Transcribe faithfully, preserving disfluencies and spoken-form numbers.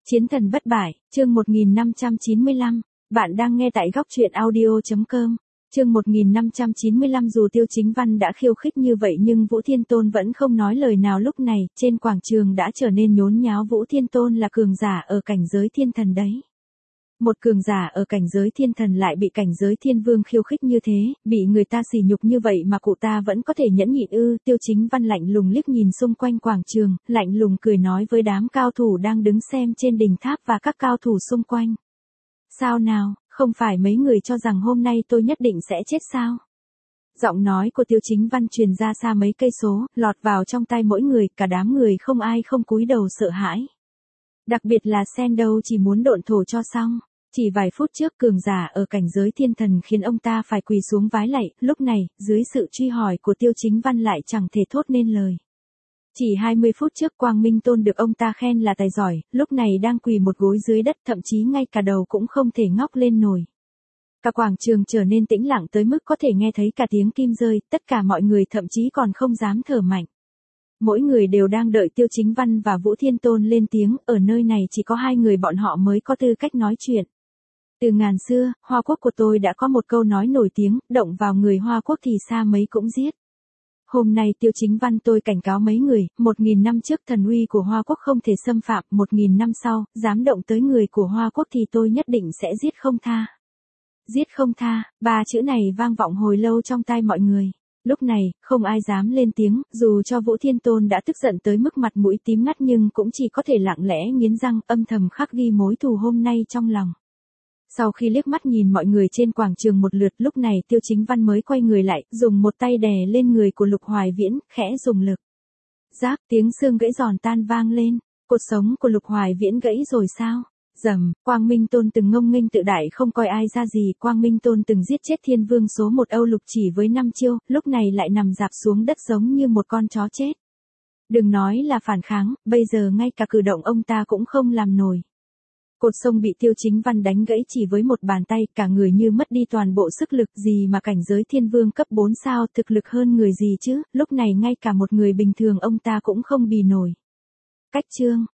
Chiến thần bất bại, chương một nghìn năm trăm chín mươi lăm, bạn đang nghe tại góc truyện audio.com. Chương một nghìn năm trăm chín mươi lăm dù Tiêu Chính Văn đã khiêu khích như vậy nhưng Vũ Thiên Tôn vẫn không nói lời nào lúc này, trên quảng trường đã trở nên nhốn nháo. Vũ Thiên Tôn là cường giả ở cảnh giới thiên thần đấy. Một cường giả ở cảnh giới thiên thần lại bị cảnh giới thiên vương khiêu khích như thế, bị người ta sỉ nhục như vậy mà cụ ta vẫn có thể nhẫn nhịn ư? Tiêu Chính Văn lạnh lùng liếc nhìn xung quanh quảng trường, lạnh lùng cười nói với đám cao thủ đang đứng xem trên đỉnh tháp và các cao thủ xung quanh. Sao nào, không phải mấy người cho rằng hôm nay tôi nhất định sẽ chết sao? Giọng nói của Tiêu Chính Văn truyền ra xa mấy cây số, lọt vào trong tai mỗi người, cả đám người không ai không cúi đầu sợ hãi. Đặc biệt là Sen đâu chỉ muốn độn thổ cho xong. Chỉ vài phút trước cường giả ở cảnh giới thiên thần khiến ông ta phải quỳ xuống vái lạy, lúc này, dưới sự truy hỏi của Tiêu Chính Văn lại chẳng thể thốt nên lời. Chỉ hai mươi phút trước Quang Minh Tôn được ông ta khen là tài giỏi, lúc này đang quỳ một gối dưới đất, thậm chí ngay cả đầu cũng không thể ngóc lên nổi. Cả quảng trường trở nên tĩnh lặng tới mức có thể nghe thấy cả tiếng kim rơi, tất cả mọi người thậm chí còn không dám thở mạnh. Mỗi người đều đang đợi Tiêu Chính Văn và Vũ Thiên Tôn lên tiếng, ở nơi này chỉ có hai người bọn họ mới có tư cách nói chuyện. Từ ngàn xưa, Hoa Quốc của tôi đã có một câu nói nổi tiếng, động vào người Hoa Quốc thì xa mấy cũng giết. Hôm nay Tiêu Chính Văn tôi cảnh cáo mấy người, một nghìn năm trước thần uy của Hoa Quốc không thể xâm phạm, một nghìn năm sau, dám động tới người của Hoa Quốc thì tôi nhất định sẽ giết không tha. Giết không tha, ba chữ này vang vọng hồi lâu trong tai mọi người. Lúc này, không ai dám lên tiếng, dù cho Vũ Thiên Tôn đã tức giận tới mức mặt mũi tím ngắt nhưng cũng chỉ có thể lặng lẽ nghiến răng, âm thầm khắc ghi mối thù hôm nay trong lòng. Sau khi liếc mắt nhìn mọi người trên quảng trường một lượt, lúc này Tiêu Chính Văn mới quay người lại, dùng một tay đè lên người của Lục Hoài Viễn, khẽ dùng lực. Rác, tiếng xương gãy giòn tan vang lên, cột sống của Lục Hoài Viễn gãy rồi sao? Dầm, Quang Minh Tôn từng ngông nghênh tự đại không coi ai ra gì, Quang Minh Tôn từng giết chết thiên vương số một Âu Lục chỉ với năm chiêu, lúc này lại nằm rạp xuống đất giống như một con chó chết. Đừng nói là phản kháng, bây giờ ngay cả cử động ông ta cũng không làm nổi. Cột sông bị Tiêu Chính Văn đánh gãy chỉ với một bàn tay, cả người như mất đi toàn bộ sức lực, gì mà cảnh giới thiên vương cấp bốn sao, thực lực hơn người gì chứ, lúc này ngay cả một người bình thường ông ta cũng không bì nổi. Cách chương,